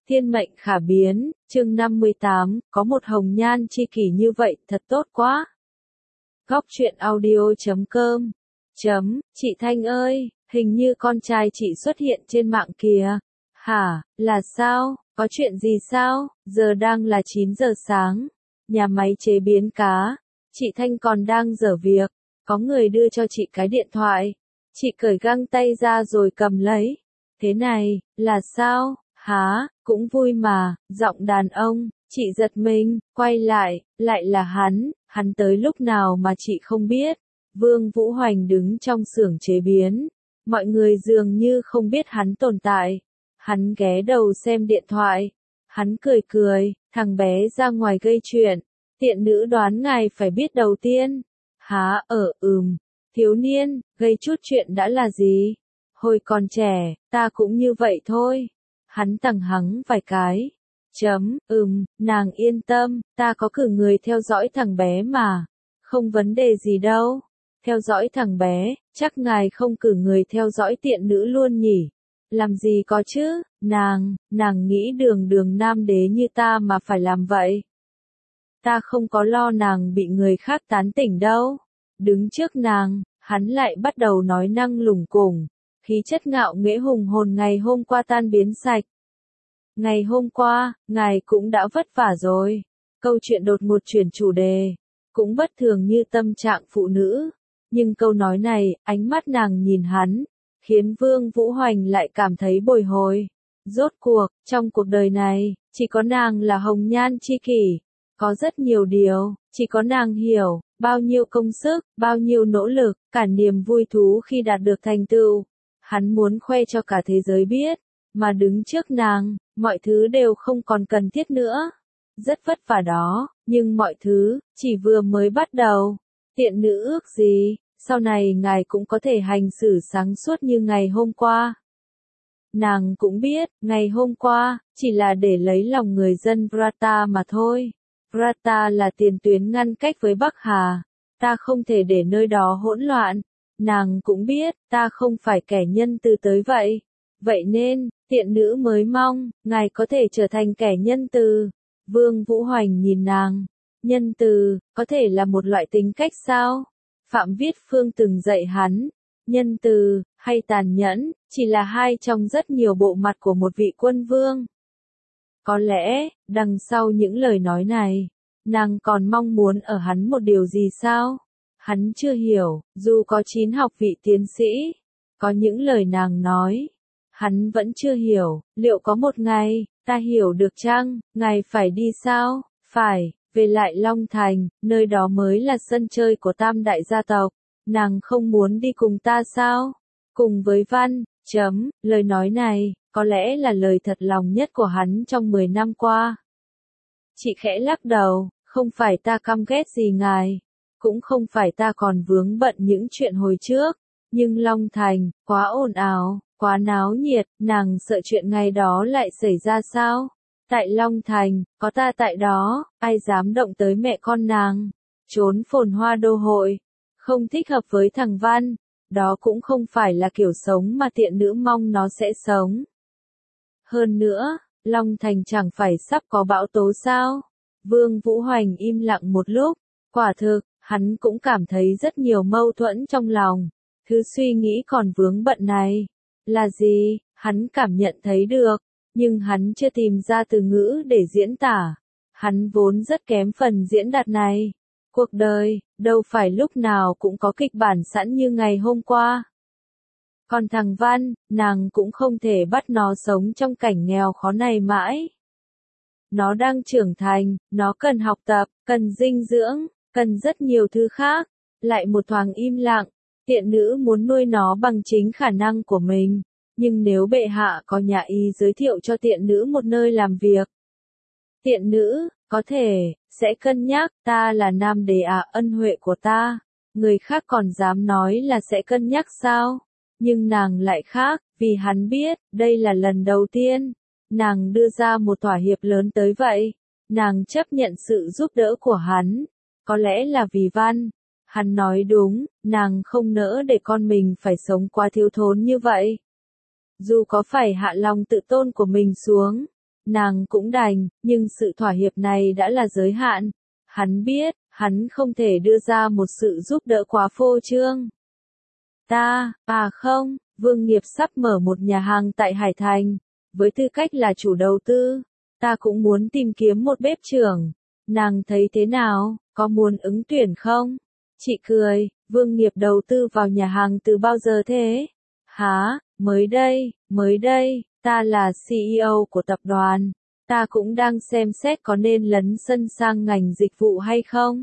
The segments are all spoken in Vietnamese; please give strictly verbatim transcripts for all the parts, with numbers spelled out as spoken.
Thiên mệnh khả biến, chương năm mươi tám, có một hồng nhan chi kỷ như vậy, thật tốt quá. Góc truyện audio chấm com chấm, chị Thanh ơi, hình như con trai chị xuất hiện trên mạng kìa. Hả, là sao, có chuyện gì sao, giờ đang là chín giờ sáng, nhà máy chế biến cá, chị Thanh còn đang dở việc, có người đưa cho chị cái điện thoại, chị cởi găng tay ra rồi cầm lấy. Thế này, là sao, hả, cũng vui mà, giọng đàn ông, chị giật mình, quay lại, lại là hắn, hắn tới lúc nào mà chị không biết. Vương Vũ Hoành đứng trong xưởng chế biến, mọi người dường như không biết hắn tồn tại. Hắn ghé đầu xem điện thoại, hắn cười cười, thằng bé ra ngoài gây chuyện, tiện nữ đoán ngài phải biết đầu tiên. Hả, ở, ừm, thiếu niên, gây chút chuyện đã là gì? Hồi còn trẻ, ta cũng như vậy thôi. Hắn tằng hắng vài cái. Chấm, ừm, nàng yên tâm, ta có cử người theo dõi thằng bé mà. Không vấn đề gì đâu. Theo dõi thằng bé, chắc ngài không cử người theo dõi tiện nữ luôn nhỉ? Làm gì có chứ, nàng, nàng nghĩ đường đường nam đế như ta mà phải làm vậy. Ta không có lo nàng bị người khác tán tỉnh đâu. Đứng trước nàng, hắn lại bắt đầu nói năng lủng củng, khí chất ngạo nghễ hùng hồn ngày hôm qua tan biến sạch. Ngày hôm qua, ngài cũng đã vất vả rồi. Câu chuyện đột ngột chuyển chủ đề, cũng bất thường như tâm trạng phụ nữ. Nhưng câu nói này, ánh mắt nàng nhìn hắn, khiến Vương Vũ Hoành lại cảm thấy bồi hồi. Rốt cuộc, trong cuộc đời này, chỉ có nàng là hồng nhan chi kỷ. Có rất nhiều điều, chỉ có nàng hiểu, bao nhiêu công sức, bao nhiêu nỗ lực, cả niềm vui thú khi đạt được thành tựu. Hắn muốn khoe cho cả thế giới biết, mà đứng trước nàng, mọi thứ đều không còn cần thiết nữa. Rất vất vả đó, nhưng mọi thứ, chỉ vừa mới bắt đầu. Tiện nữ ước gì, sau này ngài cũng có thể hành xử sáng suốt như ngày hôm qua. Nàng cũng biết, ngày hôm qua, chỉ là để lấy lòng người dân Vrata mà thôi. Vrata là tiền tuyến ngăn cách với Bắc Hà. Ta không thể để nơi đó hỗn loạn. Nàng cũng biết, ta không phải kẻ nhân từ tới vậy. Vậy nên, tiện nữ mới mong, ngài có thể trở thành kẻ nhân từ. Vương Vũ Hoành nhìn nàng. Nhân từ, có thể là một loại tính cách sao? Phạm Viết Phương từng dạy hắn. Nhân từ, hay tàn nhẫn, chỉ là hai trong rất nhiều bộ mặt của một vị quân vương. Có lẽ, đằng sau những lời nói này, nàng còn mong muốn ở hắn một điều gì sao? Hắn chưa hiểu, dù có chín học vị tiến sĩ, có những lời nàng nói, hắn vẫn chưa hiểu, liệu có một ngày, ta hiểu được chăng, ngài phải đi sao? Phải, về lại Long Thành, nơi đó mới là sân chơi của tam đại gia tộc, nàng không muốn đi cùng ta sao? Cùng với Văn, chấm, lời nói này, có lẽ là lời thật lòng nhất của hắn trong mười năm qua. Chị khẽ lắc đầu, không phải ta căm ghét gì ngài, cũng không phải ta còn vướng bận những chuyện hồi trước, nhưng Long Thành, quá ồn ào, quá náo nhiệt, nàng sợ chuyện ngày đó lại xảy ra sao? Tại Long Thành, có ta tại đó, ai dám động tới mẹ con nàng? Trốn phồn hoa đô hội, không thích hợp với thằng Văn, đó cũng không phải là kiểu sống mà tiện nữ mong nó sẽ sống. Hơn nữa, Long Thành chẳng phải sắp có bão tố sao? Vương Vũ Hoành im lặng một lúc, quả thực, hắn cũng cảm thấy rất nhiều mâu thuẫn trong lòng. Thứ suy nghĩ còn vướng bận này, là gì, hắn cảm nhận thấy được, nhưng hắn chưa tìm ra từ ngữ để diễn tả. Hắn vốn rất kém phần diễn đạt này. Cuộc đời, đâu phải lúc nào cũng có kịch bản sẵn như ngày hôm qua. Còn thằng Văn, nàng cũng không thể bắt nó sống trong cảnh nghèo khó này mãi. Nó đang trưởng thành, nó cần học tập, cần dinh dưỡng, cần rất nhiều thứ khác. Lại một thoáng im lặng, tiện nữ muốn nuôi nó bằng chính khả năng của mình. Nhưng nếu bệ hạ có nhà y giới thiệu cho tiện nữ một nơi làm việc. Tiện nữ, có thể, sẽ cân nhắc, ta là nam đế à, ân huệ của ta. Người khác còn dám nói là sẽ cân nhắc sao? Nhưng nàng lại khác, vì hắn biết, đây là lần đầu tiên. Nàng đưa ra một thỏa hiệp lớn tới vậy. Nàng chấp nhận sự giúp đỡ của hắn. Có lẽ là vì Văn. Hắn nói đúng, nàng không nỡ để con mình phải sống quá thiếu thốn như vậy. Dù có phải hạ lòng tự tôn của mình xuống, nàng cũng đành, nhưng sự thỏa hiệp này đã là giới hạn. Hắn biết, hắn không thể đưa ra một sự giúp đỡ quá phô trương. Ta, à không, Vương Nghiệp sắp mở một nhà hàng tại Hải Thành. Với tư cách là chủ đầu tư, ta cũng muốn tìm kiếm một bếp trưởng. Nàng thấy thế nào, có muốn ứng tuyển không? Chị cười, Vương Nghiệp đầu tư vào nhà hàng từ bao giờ thế? Hả, mới đây, mới đây, ta là xê e ô của tập đoàn. Ta cũng đang xem xét có nên lấn sân sang ngành dịch vụ hay không.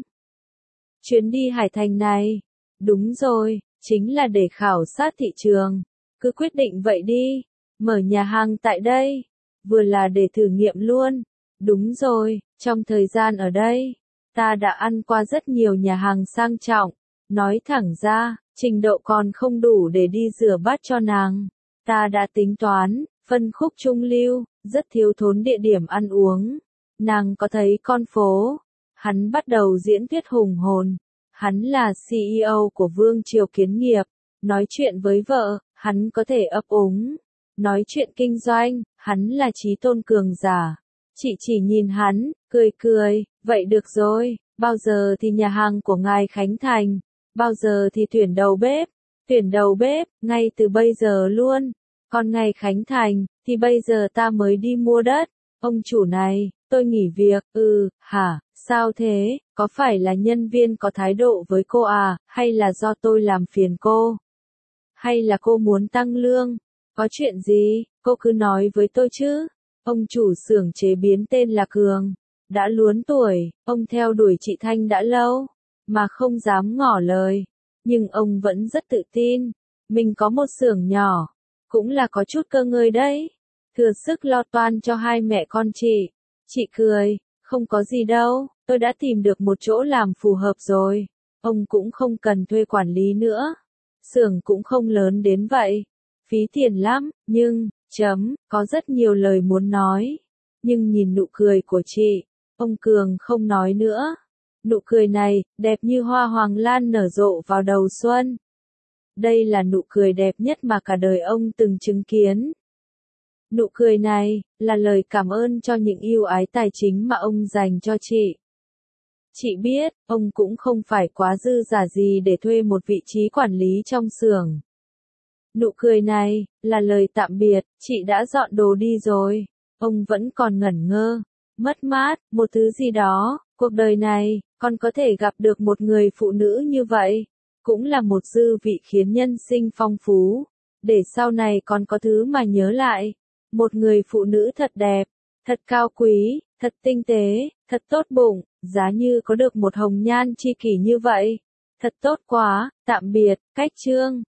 Chuyến đi Hải Thành này, đúng rồi, chính là để khảo sát thị trường. Cứ quyết định vậy đi, mở nhà hàng tại đây, vừa là để thử nghiệm luôn. Đúng rồi, trong thời gian ở đây, ta đã ăn qua rất nhiều nhà hàng sang trọng. Nói thẳng ra, trình độ còn không đủ để đi rửa bát cho nàng. Ta đã tính toán, phân khúc trung lưu, rất thiếu thốn địa điểm ăn uống. Nàng có thấy con phố? Hắn bắt đầu diễn thuyết hùng hồn. Hắn là xê e ô của Vương Triều Kiến Nghiệp. Nói chuyện với vợ, hắn có thể ấp úng. Nói chuyện kinh doanh, hắn là trí tôn cường giả. Chị chỉ nhìn hắn, cười cười, vậy được rồi, bao giờ thì nhà hàng của ngài khánh thành? Bao giờ thì tuyển đầu bếp? Tuyển đầu bếp, ngay từ bây giờ luôn. Còn ngày khánh thành, thì bây giờ ta mới đi mua đất. Ông chủ này, tôi nghỉ việc, ừ, hả, sao thế, có phải là nhân viên có thái độ với cô à, hay là do tôi làm phiền cô? Hay là cô muốn tăng lương? Có chuyện gì, cô cứ nói với tôi chứ. Ông chủ xưởng chế biến tên là Cường. Đã luốn tuổi, ông theo đuổi chị Thanh đã lâu, mà không dám ngỏ lời. Nhưng ông vẫn rất tự tin. Mình có một xưởng nhỏ, cũng là có chút cơ ngơi đấy. Thừa sức lo toan cho hai mẹ con chị. Chị cười, không có gì đâu, tôi đã tìm được một chỗ làm phù hợp rồi. Ông cũng không cần thuê quản lý nữa. Xưởng cũng không lớn đến vậy. Phí tiền lắm, nhưng, chấm, có rất nhiều lời muốn nói. Nhưng nhìn nụ cười của chị, ông Cường không nói nữa. Nụ cười này, đẹp như hoa hoàng lan nở rộ vào đầu xuân. Đây là nụ cười đẹp nhất mà cả đời ông từng chứng kiến. Nụ cười này, là lời cảm ơn cho những ưu ái tài chính mà ông dành cho chị. Chị biết, ông cũng không phải quá dư giả gì để thuê một vị trí quản lý trong xưởng. Nụ cười này, là lời tạm biệt, chị đã dọn đồ đi rồi. Ông vẫn còn ngẩn ngơ, mất mát, một thứ gì đó, cuộc đời này, con có thể gặp được một người phụ nữ như vậy. Cũng là một dư vị khiến nhân sinh phong phú. Để sau này con có thứ mà nhớ lại. Một người phụ nữ thật đẹp, thật cao quý, thật tinh tế, thật tốt bụng, giá như có được một hồng nhan chi kỷ như vậy. Thật tốt quá, tạm biệt, cách chương.